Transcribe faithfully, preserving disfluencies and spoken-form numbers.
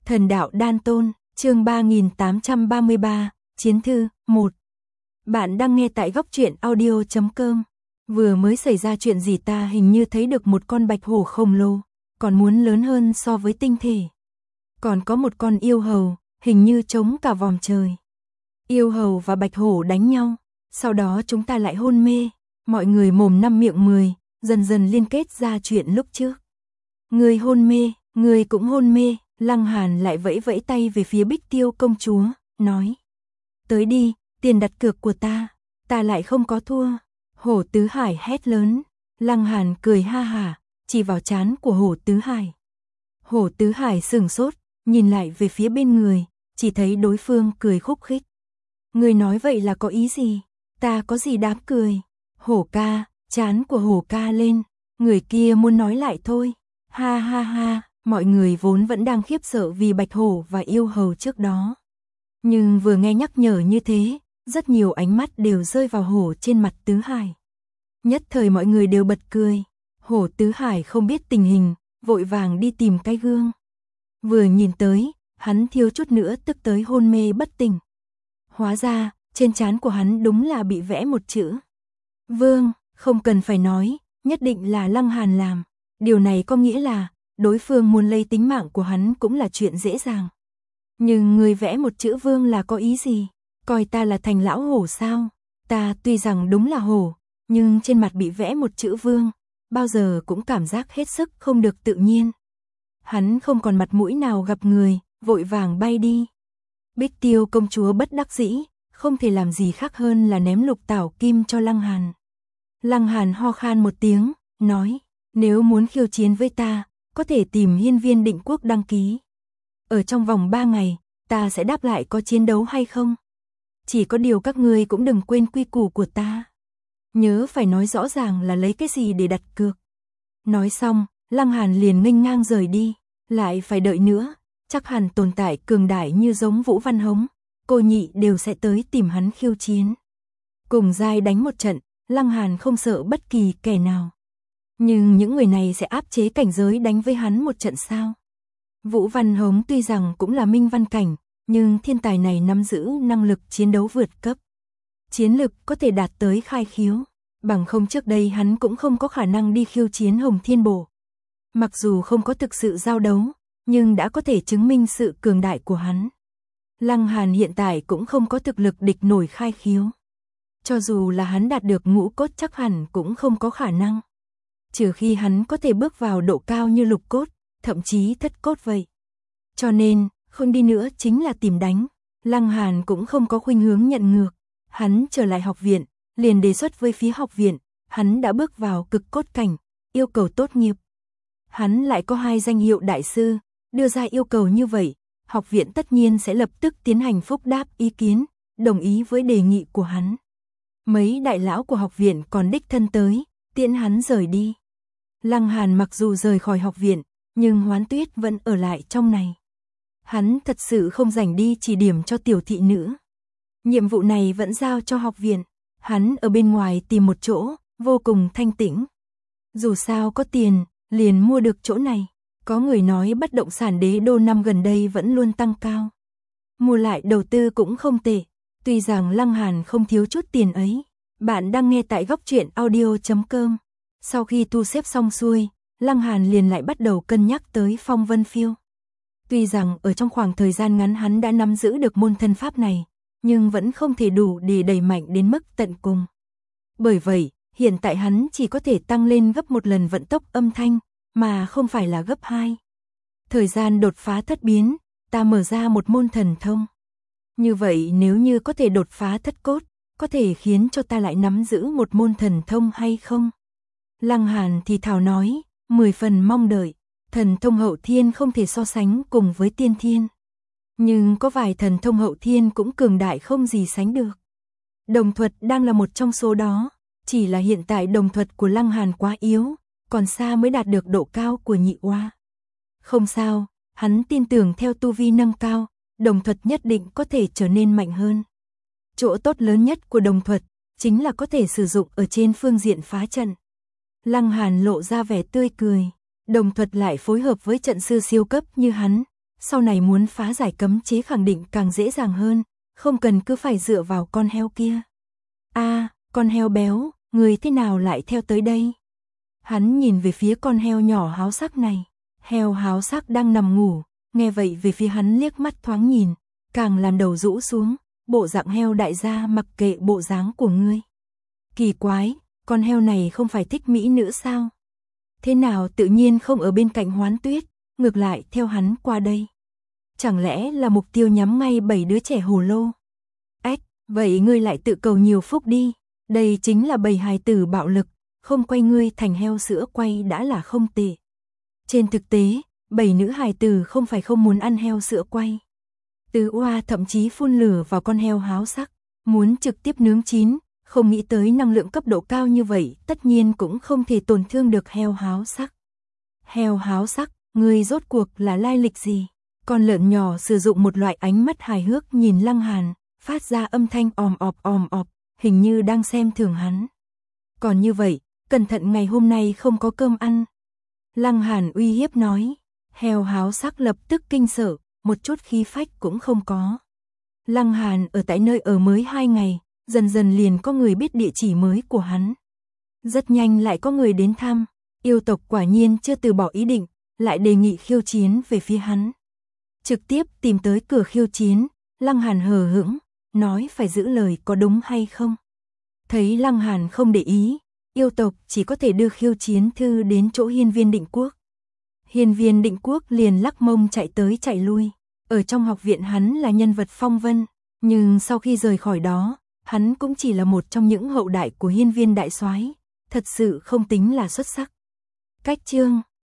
Thần đạo đan tôn, chương ba nghìn tám trăm ba mươi ba, Chiến thư, một. Bạn đang nghe tại góc truyện audio chấm com. Vừa mới xảy ra chuyện gì ta hình như thấy được một con bạch hổ khổng lồ, còn muốn lớn hơn so với tinh thể. Còn có một con yêu hầu, hình như trống cả vòm trời. Yêu hầu và bạch hổ đánh nhau, sau đó chúng ta lại hôn mê, mọi người mồm năm miệng mười, dần dần liên kết ra chuyện lúc trước. Người hôn mê, người cũng hôn mê. Lăng Hàn lại vẫy vẫy tay về phía Bích Tiêu công chúa, nói: tới đi, tiền đặt cược của ta, ta lại không có thua. Hổ Tứ Hải hét lớn. Lăng Hàn cười ha hả, chỉ vào trán của Hổ Tứ Hải. Hổ Tứ Hải sừng sốt, nhìn lại về phía bên người, chỉ thấy đối phương cười khúc khích. Người nói vậy là có ý gì? Ta có gì đáng cười? Hổ ca, trán của Hổ ca lên, người kia muốn nói lại thôi. Ha ha ha. Mọi người vốn vẫn đang khiếp sợ vì bạch hổ và yêu hầu trước đó. Nhưng vừa nghe nhắc nhở như thế, rất nhiều ánh mắt đều rơi vào hổ trên mặt Tứ Hải. Nhất thời mọi người đều bật cười. Hổ Tứ Hải không biết tình hình, vội vàng đi tìm cái gương. Vừa nhìn tới, hắn thiếu chút nữa tức tới hôn mê bất tỉnh. Hóa ra, trên trán của hắn đúng là bị vẽ một chữ Vương, không cần phải nói, nhất định là Lăng Hàn làm. Điều này có nghĩa là đối phương muốn lấy tính mạng của hắn cũng là chuyện dễ dàng. Nhưng người vẽ một chữ Vương là có ý gì? Coi ta là thành lão hổ sao? Ta tuy rằng đúng là hổ, nhưng trên mặt bị vẽ một chữ Vương, bao giờ cũng cảm giác hết sức không được tự nhiên. Hắn không còn mặt mũi nào gặp người, vội vàng bay đi. Bích Tiêu công chúa bất đắc dĩ, không thể làm gì khác hơn là ném lục tảo kim cho Lăng Hàn. Lăng Hàn ho khan một tiếng, nói: nếu muốn khiêu chiến với ta, có thể tìm Hiên Viên Định Quốc đăng ký. Ở trong vòng ba ngày, ta sẽ đáp lại có chiến đấu hay không. Chỉ có điều các ngươi cũng đừng quên quy củ của ta. Nhớ phải nói rõ ràng là lấy cái gì để đặt cược. Nói xong, Lăng Hàn liền nghênh ngang rời đi. Lại phải đợi nữa, chắc hẳn tồn tại cường đại như giống Vũ Văn Hống, Cô Nhị đều sẽ tới tìm hắn khiêu chiến. Cùng giai đánh một trận, Lăng Hàn không sợ bất kỳ kẻ nào. Nhưng những người này sẽ áp chế cảnh giới đánh với hắn một trận sao? Vũ Văn Hống tuy rằng cũng là minh văn cảnh, nhưng thiên tài này nắm giữ năng lực chiến đấu vượt cấp. Chiến lực có thể đạt tới khai khiếu, bằng không trước đây hắn cũng không có khả năng đi khiêu chiến Hồng Thiên Bổ. Mặc dù không có thực sự giao đấu, nhưng đã có thể chứng minh sự cường đại của hắn. Lăng Hàn hiện tại cũng không có thực lực địch nổi khai khiếu. Cho dù là hắn đạt được ngũ cốt chắc hẳn cũng không có khả năng. Trừ khi hắn có thể bước vào độ cao như lục cốt, thậm chí thất cốt vậy. Cho nên, không đi nữa chính là tìm đánh. Lăng Hàn cũng không có khuynh hướng nhận ngược. Hắn trở lại học viện, liền đề xuất với phía học viện, hắn đã bước vào cực cốt cảnh, yêu cầu tốt nghiệp. Hắn lại có hai danh hiệu đại sư, đưa ra yêu cầu như vậy, học viện tất nhiên sẽ lập tức tiến hành phúc đáp ý kiến, đồng ý với đề nghị của hắn. Mấy đại lão của học viện còn đích thân tới, tiễn hắn rời đi. Lăng Hàn mặc dù rời khỏi học viện, nhưng Hoán Tuyết vẫn ở lại trong này. Hắn thật sự không rảnh đi chỉ điểm cho tiểu thị nữ. Nhiệm vụ này vẫn giao cho học viện. Hắn ở bên ngoài tìm một chỗ, vô cùng thanh tĩnh. Dù sao có tiền, liền mua được chỗ này. Có người nói bất động sản đế đô năm gần đây vẫn luôn tăng cao. Mua lại đầu tư cũng không tệ. Tuy rằng Lăng Hàn không thiếu chút tiền ấy. Bạn đang nghe tại góc truyện audio chấm com. Sau khi tu xếp xong xuôi, Lăng Hàn liền lại bắt đầu cân nhắc tới Phong Vân Phiêu. Tuy rằng ở trong khoảng thời gian ngắn hắn đã nắm giữ được môn thân pháp này, nhưng vẫn không thể đủ để đẩy mạnh đến mức tận cùng. Bởi vậy, hiện tại hắn chỉ có thể tăng lên gấp một lần vận tốc âm thanh, mà không phải là gấp hai. Thời gian đột phá thất biến, ta mở ra một môn thần thông. Như vậy nếu như có thể đột phá thất cốt, có thể khiến cho ta lại nắm giữ một môn thần thông hay không? Lăng Hàn thì thào nói, mười phần mong đợi, thần thông hậu thiên không thể so sánh cùng với tiên thiên. Nhưng có vài thần thông hậu thiên cũng cường đại không gì sánh được. Đồng thuật đang là một trong số đó, chỉ là hiện tại đồng thuật của Lăng Hàn quá yếu, còn xa mới đạt được độ cao của nhị oa. Không sao, hắn tin tưởng theo tu vi nâng cao, đồng thuật nhất định có thể trở nên mạnh hơn. Chỗ tốt lớn nhất của đồng thuật chính là có thể sử dụng ở trên phương diện phá trận. Lăng Hàn lộ ra vẻ tươi cười, đồng thuật lại phối hợp với trận sư siêu cấp như hắn, sau này muốn phá giải cấm chế khẳng định càng dễ dàng hơn, không cần cứ phải dựa vào con heo kia. A, à, con heo béo, người thế nào lại theo tới đây? Hắn nhìn về phía con heo nhỏ háo sắc này, heo háo sắc đang nằm ngủ, nghe vậy về phía hắn liếc mắt thoáng nhìn, càng làm đầu rũ xuống, bộ dạng heo đại gia mặc kệ bộ dáng của ngươi. Kỳ quái, con heo này không phải thích mỹ nữ sao? Thế nào tự nhiên không ở bên cạnh Hoán Tuyết, ngược lại theo hắn qua đây? Chẳng lẽ là mục tiêu nhắm ngay bảy đứa trẻ hồ lô? Ếch, vậy ngươi lại tự cầu nhiều phúc đi, đây chính là bầy hài tử bạo lực, không quay ngươi thành heo sữa quay đã là không tệ. Trên thực tế, bảy nữ hài tử không phải không muốn ăn heo sữa quay. Tứ Oa thậm chí phun lửa vào con heo háo sắc, muốn trực tiếp nướng chín, không nghĩ tới năng lượng cấp độ cao như vậy, tất nhiên cũng không thể tổn thương được heo háo sắc. Heo háo sắc, ngươi rốt cuộc là lai lịch gì? Con lợn nhỏ sử dụng một loại ánh mắt hài hước nhìn Lăng Hàn, phát ra âm thanh òm ọp òm ọp, hình như đang xem thường hắn. Còn như vậy, cẩn thận ngày hôm nay không có cơm ăn. Lăng Hàn uy hiếp nói, heo háo sắc lập tức kinh sợ, một chút khí phách cũng không có. Lăng Hàn ở tại nơi ở mới hai ngày, dần dần liền có người biết địa chỉ mới của hắn. Rất nhanh lại có người đến thăm, yêu tộc quả nhiên chưa từ bỏ ý định, lại đề nghị khiêu chiến về phía hắn. Trực tiếp tìm tới cửa khiêu chiến, Lăng Hàn hờ hững, nói phải giữ lời có đúng hay không. Thấy Lăng Hàn không để ý, yêu tộc chỉ có thể đưa khiêu chiến thư đến chỗ Hiên Viên Định Quốc. Hiên Viên Định Quốc liền lắc mông chạy tới chạy lui, ở trong học viện hắn là nhân vật phong vân, nhưng sau khi rời khỏi đó, hắn cũng chỉ là một trong những hậu đại của Hiên Viên đại soái, thật sự không tính là xuất sắc. Cách chương